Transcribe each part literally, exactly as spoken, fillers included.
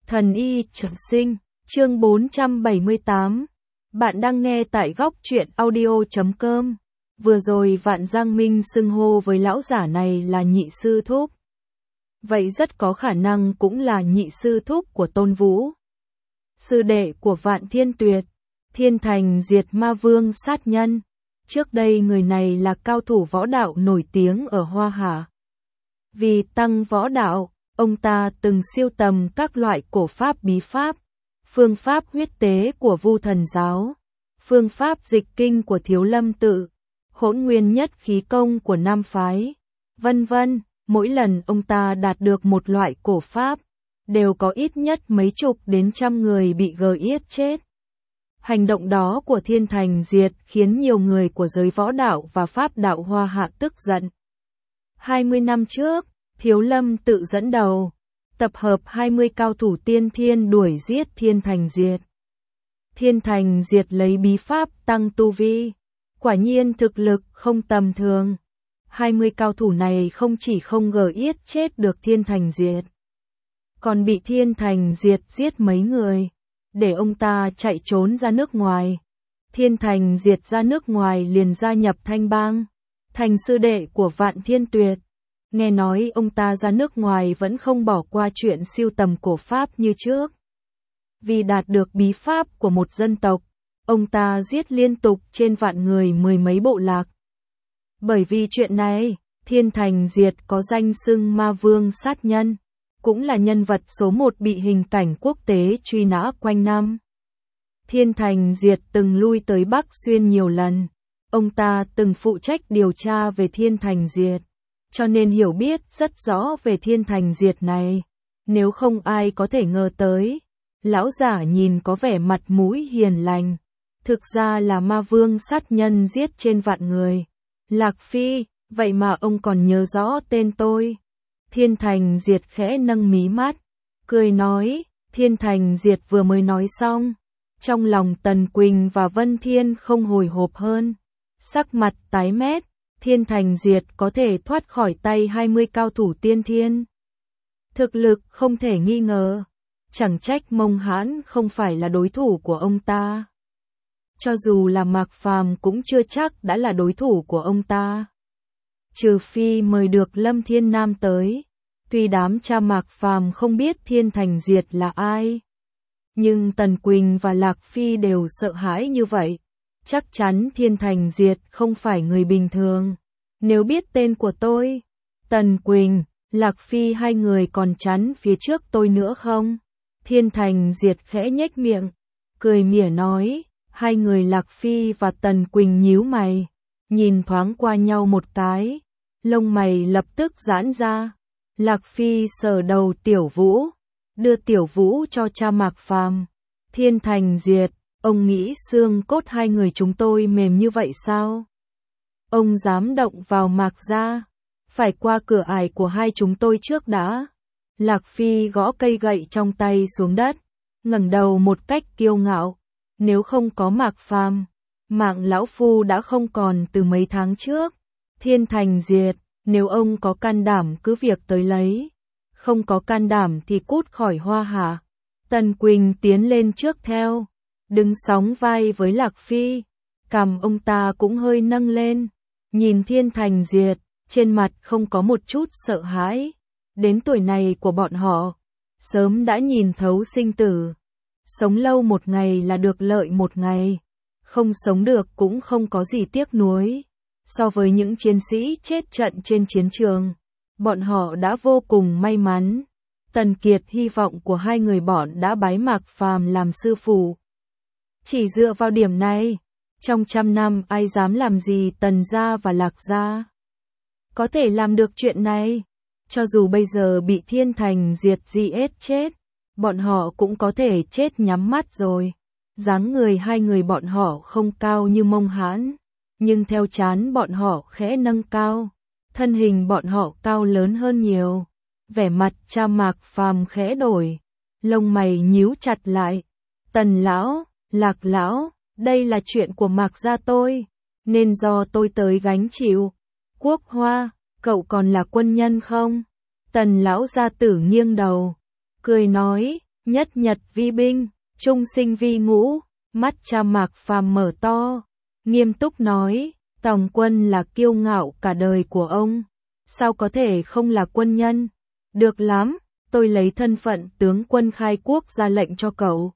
Thần y trường sinh, chương bốn trăm bảy mươi tám. Bạn đang nghe tại góc truyện audio chấm com. Vừa rồi Vạn Giang Minh xưng hô với lão giả này là nhị sư thúc. Vậy rất có khả năng cũng là nhị sư thúc của Tôn Vũ. Sư đệ của Vạn Thiên Tuyệt, Thiên Thành diệt ma vương sát nhân. Trước đây người này là cao thủ võ đạo nổi tiếng ở Hoa Hạ. Vì tăng võ đạo, ông ta từng siêu tầm các loại cổ pháp bí pháp, phương pháp huyết tế của Vu Thần giáo, phương pháp dịch kinh của Thiếu Lâm tự, hỗn nguyên nhất khí công của Nam phái, vân vân. Mỗi lần ông ta đạt được một loại cổ pháp, đều có ít nhất mấy chục đến trăm người bị gờ yết chết. Hành động đó của Thiên Thành Diệt khiến nhiều người của giới võ đạo và pháp đạo Hoa Hạ tức giận. hai mươi năm trước, Thiếu Lâm tự dẫn đầu, tập hợp hai mươi cao thủ tiên thiên đuổi giết Thiên Thành Diệt. Thiên Thành Diệt lấy bí pháp tăng tu vi, quả nhiên thực lực không tầm thường. hai mươi cao thủ này không chỉ không gờ yết chết được Thiên Thành Diệt, còn bị Thiên Thành Diệt giết mấy người, để ông ta chạy trốn ra nước ngoài. Thiên Thành Diệt ra nước ngoài liền gia nhập Thanh Bang, thành sư đệ của Vạn Thiên Tuyệt. Nghe nói ông ta ra nước ngoài vẫn không bỏ qua chuyện siêu tầm cổ pháp như trước. Vì đạt được bí pháp của một dân tộc, ông ta giết liên tục trên vạn người mười mấy bộ lạc. Bởi vì chuyện này, Thiên Thành Diệt có danh xưng ma vương sát nhân, cũng là nhân vật số một bị hình cảnh quốc tế truy nã quanh năm. Thiên Thành Diệt từng lui tới Bắc Xuyên nhiều lần, ông ta từng phụ trách điều tra về Thiên Thành Diệt, cho nên hiểu biết rất rõ về Thiên Thành Diệt này. Nếu không ai có thể ngờ tới, lão giả nhìn có vẻ mặt mũi hiền lành, thực ra là ma vương sát nhân giết trên vạn người. Lạc Phi, vậy mà ông còn nhớ rõ tên tôi. Thiên Thành Diệt khẽ nâng mí mắt, cười nói. Thiên Thành Diệt vừa mới nói xong, trong lòng Tần Quỳnh và Vân Thiên không hồi hộp hơn, sắc mặt tái mét. Thiên Thành Diệt có thể thoát khỏi tay hai mươi cao thủ tiên thiên, thực lực không thể nghi ngờ, chẳng trách Mông Hãn không phải là đối thủ của ông ta. Cho dù là Mạc Phàm cũng chưa chắc đã là đối thủ của ông ta. Trừ phi mời được Lâm Thiên Nam tới. Tuy đám cha Mạc Phàm không biết Thiên Thành Diệt là ai, nhưng Tần Quỳnh và Lạc Phi đều sợ hãi như vậy. Chắc chắn Thiên Thành Diệt không phải người bình thường. Nếu biết tên của tôi, Tần Quỳnh, Lạc Phi hai người còn chắn phía trước tôi nữa không? Thiên Thành Diệt khẽ nhếch miệng, cười mỉa nói. Hai người Lạc Phi và Tần Quỳnh nhíu mày, nhìn thoáng qua nhau một cái, lông mày lập tức giãn ra. Lạc Phi sờ đầu Tiểu Vũ, đưa Tiểu Vũ cho cha Mạc Phàm. Thiên Thành Diệt, ông nghĩ xương cốt hai người chúng tôi mềm như vậy sao? Ông dám động vào Mạc gia, phải qua cửa ải của hai chúng tôi trước đã. Lạc Phi gõ cây gậy trong tay xuống đất, ngẩng đầu một cách kiêu ngạo. Nếu không có Mạc Phàm, mạng lão phu đã không còn từ mấy tháng trước. Thiên Thành Diệt, nếu ông có can đảm cứ việc tới lấy, không có can đảm thì cút khỏi Hoa Hạ. Tần Quỳnh tiến lên trước theo, đứng sóng vai với Lạc Phi, cằm ông ta cũng hơi nâng lên, nhìn Thiên Thành Diệt, trên mặt không có một chút sợ hãi. Đến tuổi này của bọn họ, sớm đã nhìn thấu sinh tử. Sống lâu một ngày là được lợi một ngày, không sống được cũng không có gì tiếc nuối. So với những chiến sĩ chết trận trên chiến trường, bọn họ đã vô cùng may mắn. Tần Kiệt hy vọng của hai người bọn đã bái Mạc Phàm làm sư phụ. Chỉ dựa vào điểm này, trong trăm năm ai dám làm gì Tần gia và Lạc gia. Có thể làm được chuyện này, cho dù bây giờ bị Thiên Thành Diệt giết chết, bọn họ cũng có thể chết nhắm mắt rồi. Dáng người hai người bọn họ không cao như Mông Hãn, nhưng theo chán bọn họ khẽ nâng cao, thân hình bọn họ cao lớn hơn nhiều. Vẻ mặt cha Mạc Phàm khẽ đổi, lông mày nhíu chặt lại. Tần lão, Lạc lão, đây là chuyện của Mạc gia tôi, nên do tôi tới gánh chịu. Quốc Hoa, cậu còn là quân nhân không? Tần lão gia tử nghiêng đầu, cười nói, nhất nhật vi binh, trung sinh vi ngũ, mắt cha Mạc Phàm mở to, nghiêm túc nói, Tòng Quân là kiêu ngạo cả đời của ông, sao có thể không là quân nhân? Được lắm, tôi lấy thân phận tướng quân khai quốc ra lệnh cho cậu.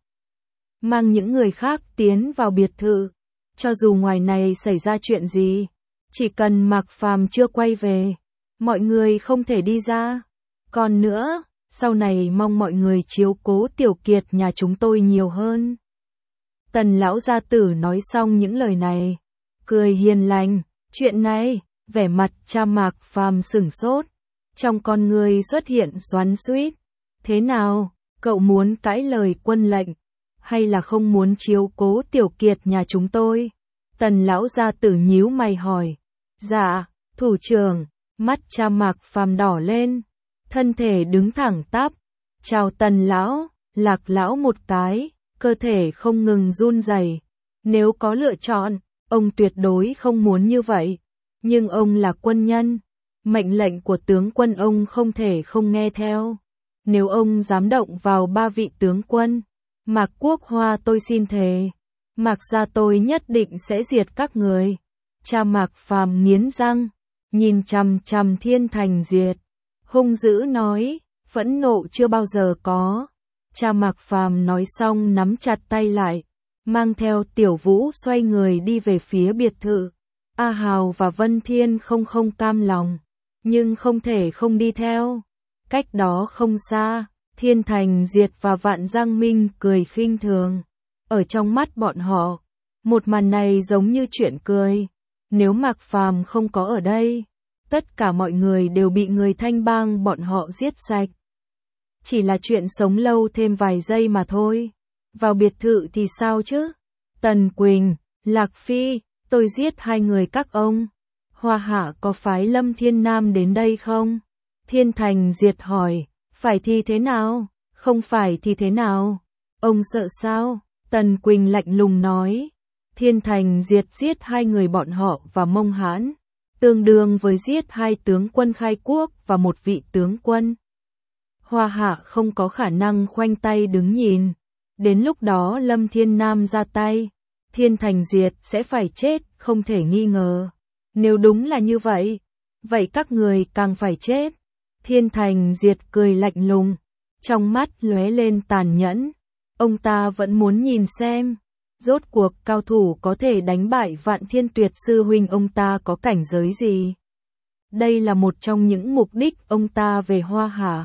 Mang những người khác tiến vào biệt thự, cho dù ngoài này xảy ra chuyện gì, chỉ cần Mạc Phàm chưa quay về, mọi người không thể đi ra. Còn nữa, sau này mong mọi người chiếu cố Tiểu Kiệt nhà chúng tôi nhiều hơn. Tần lão gia tử nói xong những lời này, cười hiền lành, chuyện này, vẻ mặt cha Mạc Phàm sửng sốt, trong con người xuất hiện xoắn xuýt. Thế nào, cậu muốn cãi lời quân lệnh, hay là không muốn chiếu cố Tiểu Kiệt nhà chúng tôi? Tần lão gia tử nhíu mày hỏi. Dạ, thủ trưởng, mắt cha Mạc Phàm đỏ lên, thân thể đứng thẳng tắp, chào Tần lão, Lạc lão một cái, cơ thể không ngừng run rẩy. Nếu có lựa chọn, ông tuyệt đối không muốn như vậy, nhưng ông là quân nhân, mệnh lệnh của tướng quân ông không thể không nghe theo. Nếu ông dám động vào ba vị tướng quân, Mạc Quốc Hoa tôi xin thề, Mạc gia tôi nhất định sẽ diệt các người. Cha Mạc Phàm nghiến răng, nhìn chằm chằm Thiên Thành Diệt, hung dữ nói, phẫn nộ chưa bao giờ có. Cha Mạc Phàm nói xong nắm chặt tay lại, mang theo Tiểu Vũ xoay người đi về phía biệt thự. A Hào và Vân Thiên không không cam lòng, nhưng không thể không đi theo. Cách đó không xa, Thiên Thành Diệt và Vạn Giang Minh cười khinh thường. Ở trong mắt bọn họ, một màn này giống như chuyện cười. Nếu Mạc Phàm không có ở đây, tất cả mọi người đều bị người Thanh Bang bọn họ giết sạch. Chỉ là chuyện sống lâu thêm vài giây mà thôi. Vào biệt thự thì sao chứ? Tần Quỳnh, Lạc Phi, tôi giết hai người các ông. Hoa Hạ có phái Lâm Thiên Nam đến đây không? Thiên Thành Diệt hỏi, phải thì thế nào? Không phải thì thế nào? Ông sợ sao? Tần Quỳnh lạnh lùng nói. Thiên Thành Diệt giết hai người bọn họ và Mông Hãn, tương đương với giết hai tướng quân khai quốc và một vị tướng quân. Hoa Hạ không có khả năng khoanh tay đứng nhìn. Đến lúc đó Lâm Thiên Nam ra tay, Thiên Thành Diệt sẽ phải chết, không thể nghi ngờ. Nếu đúng là như vậy, vậy các người càng phải chết. Thiên Thành Diệt cười lạnh lùng, trong mắt lóe lên tàn nhẫn. Ông ta vẫn muốn nhìn xem, rốt cuộc cao thủ có thể đánh bại Vạn Thiên Tuyệt sư huynh ông ta có cảnh giới gì. Đây là một trong những mục đích ông ta về Hoa Hạ.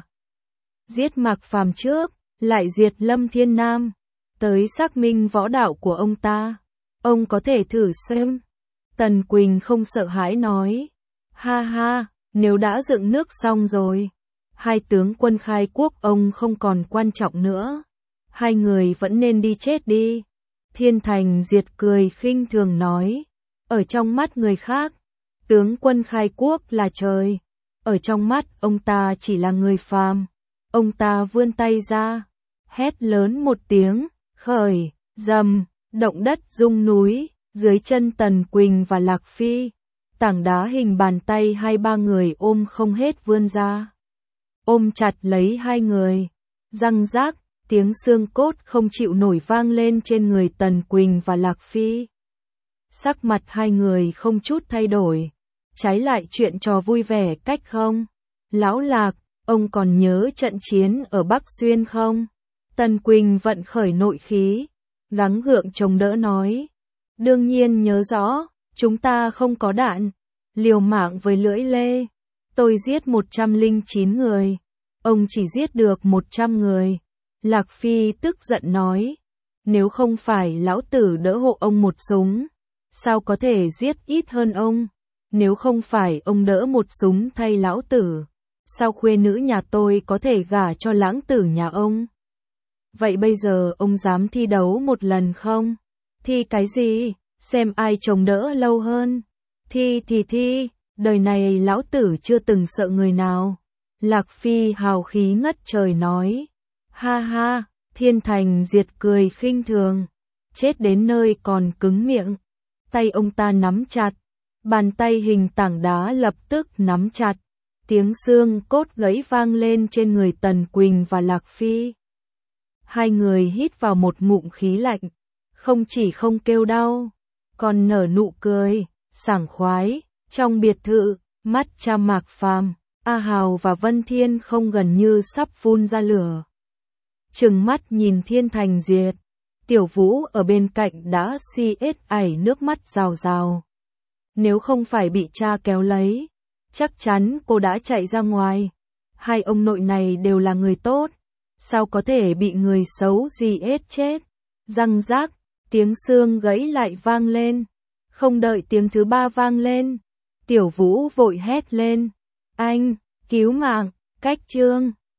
Giết Mạc Phàm trước, lại diệt Lâm Thiên Nam, tới xác minh võ đạo của ông ta. Ông có thể thử xem. Tần Quỳnh không sợ hãi nói. Ha ha, nếu đã dựng nước xong rồi, hai tướng quân khai quốc ông không còn quan trọng nữa. Hai người vẫn nên đi chết đi. Thiên Thành Diệt cười khinh thường nói. Ở trong mắt người khác, tướng quân khai quốc là trời. Ở trong mắt ông ta chỉ là người phàm. Ông ta vươn tay ra, hét lớn một tiếng, khởi, rầm, động đất rung núi, dưới chân Tần Quỳnh và Lạc Phi. Tảng đá hình bàn tay hai ba người ôm không hết vươn ra. Ôm chặt lấy hai người, răng rác, tiếng xương cốt không chịu nổi vang lên trên người Tần Quỳnh và Lạc Phi. Sắc mặt hai người không chút thay đổi, trái lại chuyện trò vui vẻ cách không? Lão Lạc, ông còn nhớ trận chiến ở Bắc Xuyên không? Tần Quỳnh vận khởi nội khí, gắng gượng chống đỡ nói. Đương nhiên nhớ rõ, chúng ta không có đạn, liều mạng với lưỡi lê. Tôi giết một trăm lẻ chín người, ông chỉ giết được một trăm người. Lạc Phi tức giận nói, nếu không phải lão tử đỡ hộ ông một súng, sao có thể giết ít hơn ông? Nếu không phải ông đỡ một súng thay lão tử, sao khuê nữ nhà tôi có thể gả cho lãng tử nhà ông? Vậy bây giờ ông dám thi đấu một lần không? Thi cái gì? Xem ai chống đỡ lâu hơn. Thi thì thi, đời này lão tử chưa từng sợ người nào. Lạc Phi hào khí ngất trời nói. Ha ha, Thiên Thành Diệt cười khinh thường. Chết đến nơi còn cứng miệng. Tay ông ta nắm chặt. Bàn tay hình tảng đá lập tức nắm chặt. Tiếng xương cốt gãy vang lên trên người Tần Quỳnh và Lạc Phi. Hai người hít vào một ngụm khí lạnh, không chỉ không kêu đau, còn nở nụ cười, sảng khoái. Trong biệt thự, mắt cha Mạc Phàm, A Hào và Vân Thiên không gần như sắp phun ra lửa. Trừng mắt nhìn Thiên Thành Diệt, Tiểu Vũ ở bên cạnh đã si ết ảy nước mắt rào rào. Nếu không phải bị cha kéo lấy, chắc chắn cô đã chạy ra ngoài. Hai ông nội này đều là người tốt, sao có thể bị người xấu gì ết chết. Răng rác, tiếng xương gãy lại vang lên. Không đợi tiếng thứ ba vang lên, Tiểu Vũ vội hét lên, anh, cứu mạng, cách chương.